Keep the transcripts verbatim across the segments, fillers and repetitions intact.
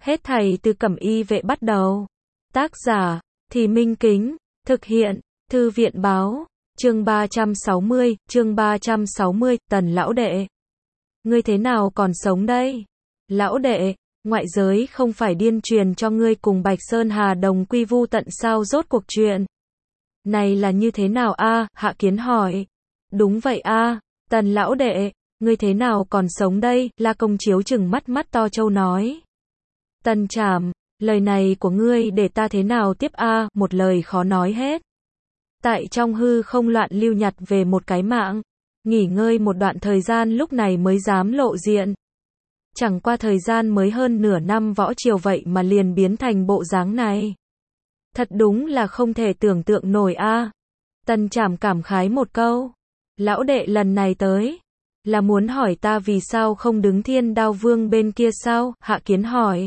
Hết thảy từ Cẩm Y Vệ bắt đầu. Tác giả, Thì Minh Kính, thực hiện, Thư viện báo, chương ba trăm sáu mươi, chương ba trăm sáu mươi, Tần lão đệ. Ngươi thế nào còn sống đây? Lão đệ, ngoại giới không phải điên truyền cho ngươi cùng Bạch Sơn Hà đồng quy vu tận sao, rốt cuộc chuyện này là như thế nào a? Hạ Kiến hỏi. Đúng vậy a, Tần lão đệ, ngươi thế nào còn sống đây? La Công Chiếu trừng mắt mắt to trâu nói. Tần Trảm, lời này của ngươi để ta thế nào tiếp a? Một lời khó nói hết. Tại trong hư không loạn lưu nhặt về một cái mạng, nghỉ ngơi một đoạn thời gian lúc này mới dám lộ diện. Chẳng qua thời gian mới hơn nửa năm võ triều vậy mà liền biến thành bộ dáng này. Thật đúng là không thể tưởng tượng nổi a. Tần Trảm cảm khái một câu. Lão đệ lần này tới, là muốn hỏi ta vì sao không đứng Thiên Đao Vương bên kia sao? Hạ Kiến hỏi.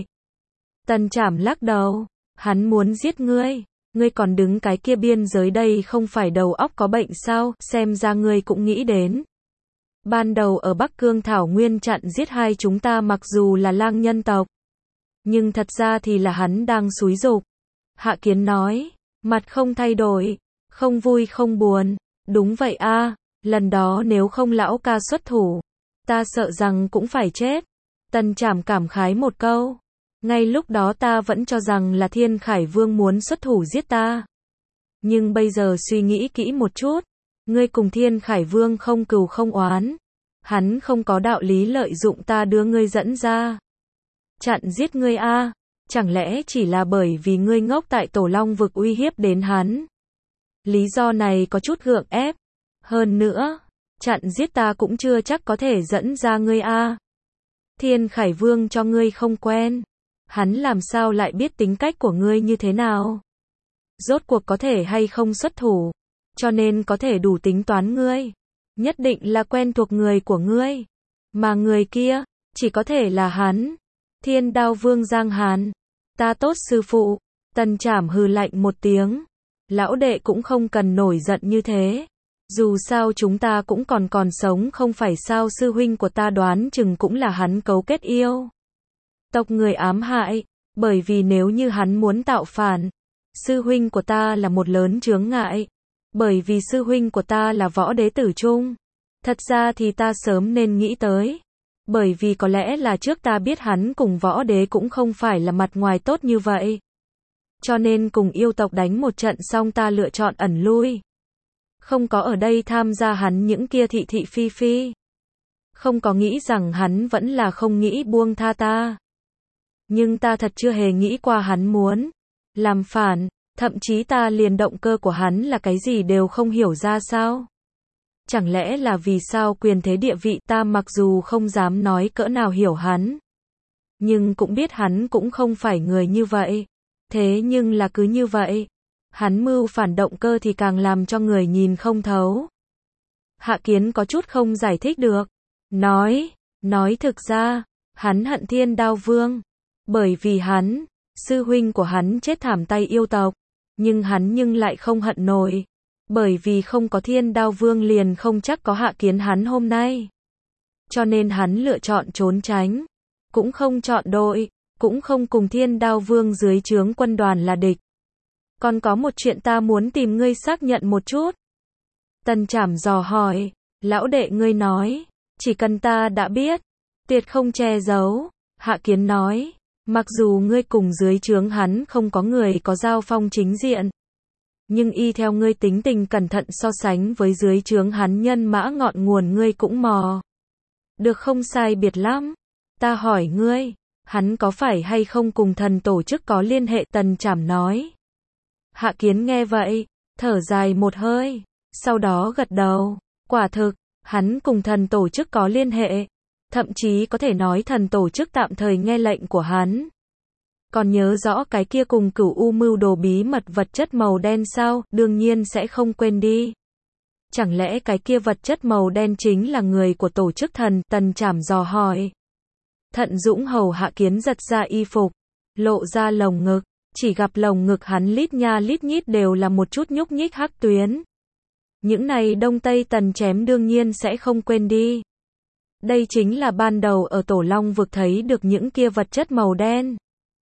Tần Trảm lắc đầu. Hắn muốn giết ngươi. Ngươi còn đứng cái kia biên giới đây không phải đầu óc có bệnh sao? Xem ra ngươi cũng nghĩ đến. Ban đầu ở Bắc Cương Thảo Nguyên chặn giết hai chúng ta mặc dù là lang nhân tộc, nhưng thật ra thì là hắn đang xúi giục. Hạ Kiến nói, mặt không thay đổi, không vui không buồn. Đúng vậy a, lần đó nếu không lão ca xuất thủ, ta sợ rằng cũng phải chết. Tần Trảm cảm khái một câu. Ngay lúc đó ta vẫn cho rằng là Thiên Khải Vương muốn xuất thủ giết ta. Nhưng bây giờ suy nghĩ kỹ một chút, ngươi cùng Thiên Khải Vương không cừu không oán. Hắn không có đạo lý lợi dụng ta đưa ngươi dẫn ra chặn giết ngươi a, chẳng lẽ chỉ là bởi vì ngươi ngốc tại Tổ Long vực uy hiếp đến hắn? Lý do này có chút gượng ép. Hơn nữa, chặn giết ta cũng chưa chắc có thể dẫn ra ngươi a. Thiên Khải Vương cho ngươi không quen, hắn làm sao lại biết tính cách của ngươi như thế nào? Rốt cuộc có thể hay không xuất thủ, cho nên có thể đủ tính toán ngươi. Nhất định là quen thuộc người của ngươi. Mà người kia, chỉ có thể là hắn. Thiên Đao Vương Giang Hàn. Ta tốt sư phụ. Tần Trảm hừ lạnh một tiếng. Lão đệ cũng không cần nổi giận như thế. Dù sao chúng ta cũng còn còn sống không phải sao? Sư huynh của ta đoán chừng cũng là hắn cấu kết yêu tộc người ám hại. Bởi vì nếu như hắn muốn tạo phản, sư huynh của ta là một lớn chướng ngại. Bởi vì sư huynh của ta là võ đế tử trung. Thật ra thì ta sớm nên nghĩ tới. Bởi vì có lẽ là trước ta biết hắn cùng võ đế cũng không phải là mặt ngoài tốt như vậy. Cho nên cùng yêu tộc đánh một trận xong ta lựa chọn ẩn lui. Không có ở đây tham gia hắn những kia thị thị phi phi. Không có nghĩ rằng hắn vẫn là không nghĩ buông tha ta. Nhưng ta thật chưa hề nghĩ qua hắn muốn làm phản. Thậm chí ta liền động cơ của hắn là cái gì đều không hiểu ra sao? Chẳng lẽ là vì sao quyền thế địa vị? Ta mặc dù không dám nói cỡ nào hiểu hắn, nhưng cũng biết hắn cũng không phải người như vậy. Thế nhưng là cứ như vậy, hắn mưu phản động cơ thì càng làm cho người nhìn không thấu. Hạ Kiến có chút không giải thích được. Nói, nói thực ra, hắn hận Thiên Đao Vương. Bởi vì hắn, sư huynh của hắn chết thảm tay yêu tộc. Nhưng hắn nhưng lại không hận nổi. Bởi vì không có Thiên Đao Vương liền không chắc có Hạ Kiến hắn hôm nay. Cho nên hắn lựa chọn trốn tránh. Cũng không chọn đội. Cũng không cùng Thiên Đao Vương dưới trướng quân đoàn là địch. Còn có một chuyện ta muốn tìm ngươi xác nhận một chút. Tần Trảm dò hỏi. Lão đệ ngươi nói. Chỉ cần ta đã biết. Tuyệt không che giấu. Hạ Kiến nói. Mặc dù ngươi cùng dưới trướng hắn không có người có giao phong chính diện, nhưng y theo ngươi tính tình cẩn thận so sánh với dưới trướng hắn nhân mã ngọn nguồn ngươi cũng mò được không sai biệt lắm. Ta hỏi ngươi, hắn có phải hay không cùng thần tổ chức có liên hệ? Tần Trảm nói. Hạ Kiến nghe vậy, thở dài một hơi, sau đó gật đầu. Quả thực, hắn cùng thần tổ chức có liên hệ. Thậm chí có thể nói thần tổ chức tạm thời nghe lệnh của hắn. Còn nhớ rõ cái kia cùng Cửu U mưu đồ bí mật vật chất màu đen sao? Đương nhiên sẽ không quên đi. Chẳng lẽ cái kia vật chất màu đen chính là người của tổ chức thần? Tần Trảm dò hỏi. Thận Dũng hầu Hạ Kiến giật ra y phục, lộ ra lồng ngực. Chỉ gặp lồng ngực hắn lít nha lít nhít đều là một chút nhúc nhích hắc tuyến. Những này Đông Tây Tần chém đương nhiên sẽ không quên đi. Đây chính là ban đầu ở Tổ Long vực thấy được những kia vật chất màu đen.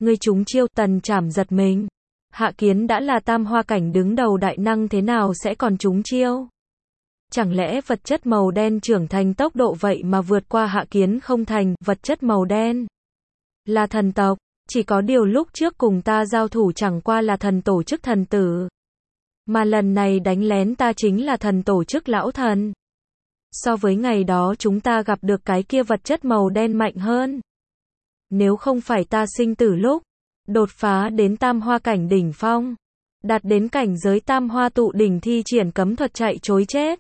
Ngươi trúng chiêu, Tần Trảm giật mình. Hạ Kiến đã là tam hoa cảnh đứng đầu đại năng thế nào sẽ còn trúng chiêu? Chẳng lẽ vật chất màu đen trưởng thành tốc độ vậy mà vượt qua Hạ Kiến không thành, vật chất màu đen là thần tộc, chỉ có điều lúc trước cùng ta giao thủ chẳng qua là thần tổ chức thần tử. Mà lần này đánh lén ta chính là thần tổ chức lão thần. So với ngày đó chúng ta gặp được cái kia vật chất màu đen mạnh hơn. Nếu không phải ta sinh tử lúc đột phá đến tam hoa cảnh đỉnh phong, đạt đến cảnh giới tam hoa tụ đỉnh thi triển cấm thuật chạy trối chết,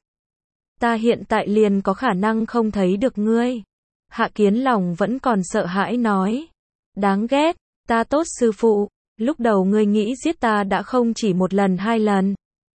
ta hiện tại liền có khả năng không thấy được ngươi. Hạ Kiến lòng vẫn còn sợ hãi nói. Đáng ghét, ta tốt sư phụ, lúc đầu ngươi nghĩ giết ta đã không chỉ một lần hai lần.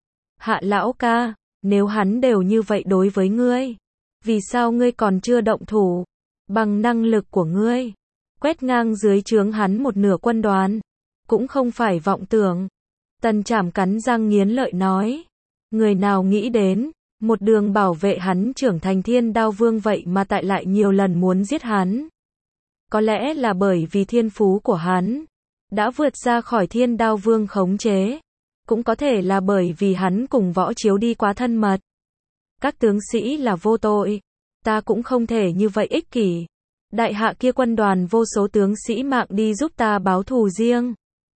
Hạ lão ca, nếu hắn đều như vậy đối với ngươi, vì sao ngươi còn chưa động thủ? Bằng năng lực của ngươi, quét ngang dưới trướng hắn một nửa quân đoàn, cũng không phải vọng tưởng. Tần Trảm cắn răng nghiến lợi nói. Người nào nghĩ đến, một đường bảo vệ hắn trưởng thành thiên đao vương vậy mà tại lại nhiều lần muốn giết hắn. Có lẽ là bởi vì thiên phú của hắn đã vượt ra khỏi thiên đao vương khống chế. Cũng có thể là bởi vì hắn cùng Võ Chiếu đi quá thân mật. Các tướng sĩ là vô tội, ta cũng không thể như vậy ích kỷ. Đại hạ kia quân đoàn vô số tướng sĩ mạng đi giúp ta báo thù riêng.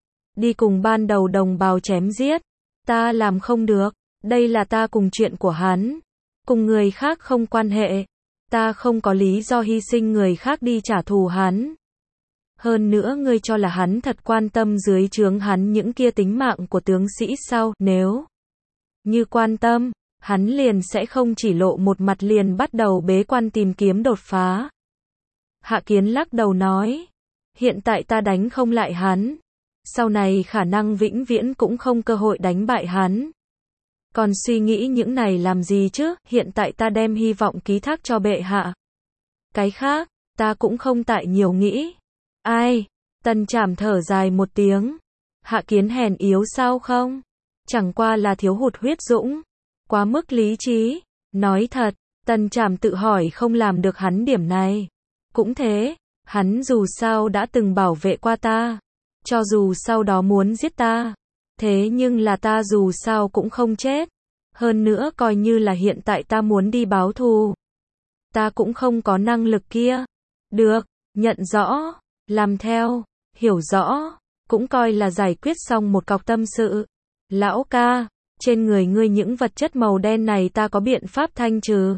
Đi cùng ban đầu đồng bào chém giết, ta làm không được, đây là ta cùng chuyện của hắn. Cùng người khác không quan hệ, ta không có lý do hy sinh người khác đi trả thù hắn. Hơn nữa ngươi cho là hắn thật quan tâm dưới trướng hắn những kia tính mạng của tướng sĩ sao? Nếu như quan tâm, hắn liền sẽ không chỉ lộ một mặt liền bắt đầu bế quan tìm kiếm đột phá. Hạ Kiến lắc đầu nói, hiện tại ta đánh không lại hắn, sau này khả năng vĩnh viễn cũng không cơ hội đánh bại hắn. Còn suy nghĩ những này làm gì chứ, hiện tại ta đem hy vọng ký thác cho bệ hạ. Cái khác, ta cũng không tại nhiều nghĩ. Ai? Tần Trảm thở dài một tiếng. Hạ Kiến hèn yếu sao không? Chẳng qua là thiếu hụt huyết dũng, quá mức lý trí. Nói thật, Tần Trảm tự hỏi không làm được hắn điểm này. Cũng thế, hắn dù sao đã từng bảo vệ qua ta, cho dù sau đó muốn giết ta, thế nhưng là ta dù sao cũng không chết. Hơn nữa coi như là hiện tại ta muốn đi báo thù, ta cũng không có năng lực kia. Được, nhận rõ, làm theo, hiểu rõ, cũng coi là giải quyết xong một cọc tâm sự. Lão ca, trên người ngươi những vật chất màu đen này ta có biện pháp thanh trừ.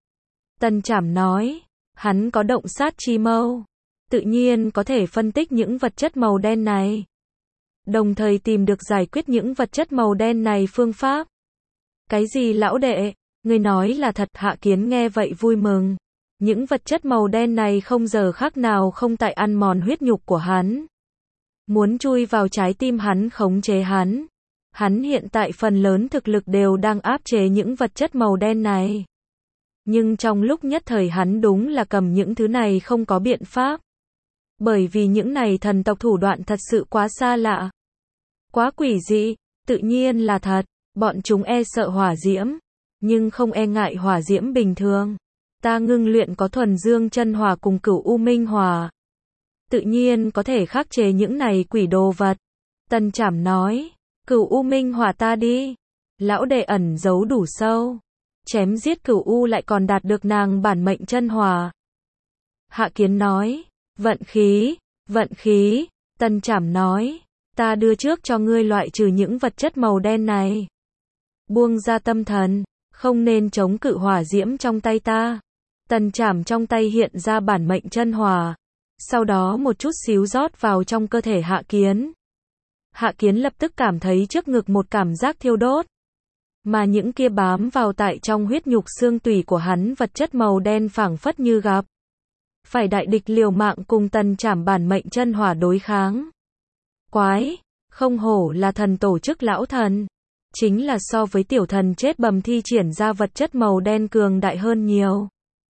Tần Trảm nói, hắn có động sát chi mâu, tự nhiên có thể phân tích những vật chất màu đen này, đồng thời tìm được giải quyết những vật chất màu đen này phương pháp. Cái gì lão đệ, ngươi nói là thật? Hạ Kiến nghe vậy vui mừng. Những vật chất màu đen này không giờ khác nào không tại ăn mòn huyết nhục của hắn. Muốn chui vào trái tim hắn khống chế hắn. Hắn hiện tại phần lớn thực lực đều đang áp chế những vật chất màu đen này. Nhưng trong lúc nhất thời hắn đúng là cầm những thứ này không có biện pháp. Bởi vì những này thần tộc thủ đoạn thật sự quá xa lạ, quá quỷ dị, tự nhiên là thật. Bọn chúng e sợ hỏa diễm, nhưng không e ngại hỏa diễm bình thường. Ta ngưng luyện có thuần dương chân hỏa cùng cửu u minh hỏa, tự nhiên có thể khắc chế những này quỷ đồ vật. Tần Trảm nói, cửu u minh hỏa ta đi. Lão đệ ẩn giấu đủ sâu, chém giết cửu u lại còn đạt được nàng bản mệnh chân hỏa. Hạ Kiến nói, vận khí, vận khí. Tần Trảm nói, ta đưa trước cho ngươi loại trừ những vật chất màu đen này. Buông ra tâm thần, không nên chống cự hỏa diễm trong tay ta. Tần Trảm trong tay hiện ra bản mệnh chân hỏa, sau đó một chút xíu rót vào trong cơ thể Hạ Kiến. Hạ Kiến lập tức cảm thấy trước ngực một cảm giác thiêu đốt, mà những kia bám vào tại trong huyết nhục xương tủy của hắn vật chất màu đen phảng phất như gặp phải đại địch liều mạng cùng Tần Trảm bản mệnh chân hỏa đối kháng. Quái, không hổ là thần tổ chức lão thần, chính là so với tiểu thần chết bầm thi triển ra vật chất màu đen cường đại hơn nhiều.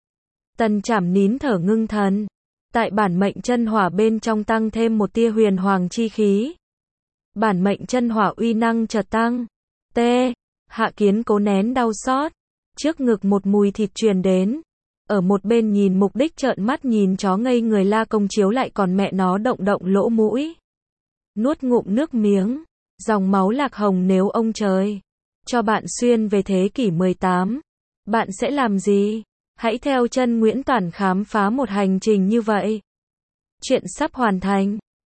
Tần Trảm nín thở ngưng thần, tại bản mệnh chân hỏa bên trong tăng thêm một tia huyền hoàng chi khí. Bản mệnh chân hỏa uy năng chợt tăng. T. Hạ Kiến cố nén đau xót, trước ngực một mùi thịt truyền đến. Ở một bên nhìn mục đích trợn mắt nhìn chó ngây người La Công Chiếu lại còn mẹ nó động động lỗ mũi. nuốt ngụm nước miếng. Dòng máu Lạc Hồng nếu ông trời cho bạn xuyên về thế kỷ mười tám, bạn sẽ làm gì? Hãy theo chân Nguyễn Toản khám phá một hành trình như vậy. Chuyện sắp hoàn thành.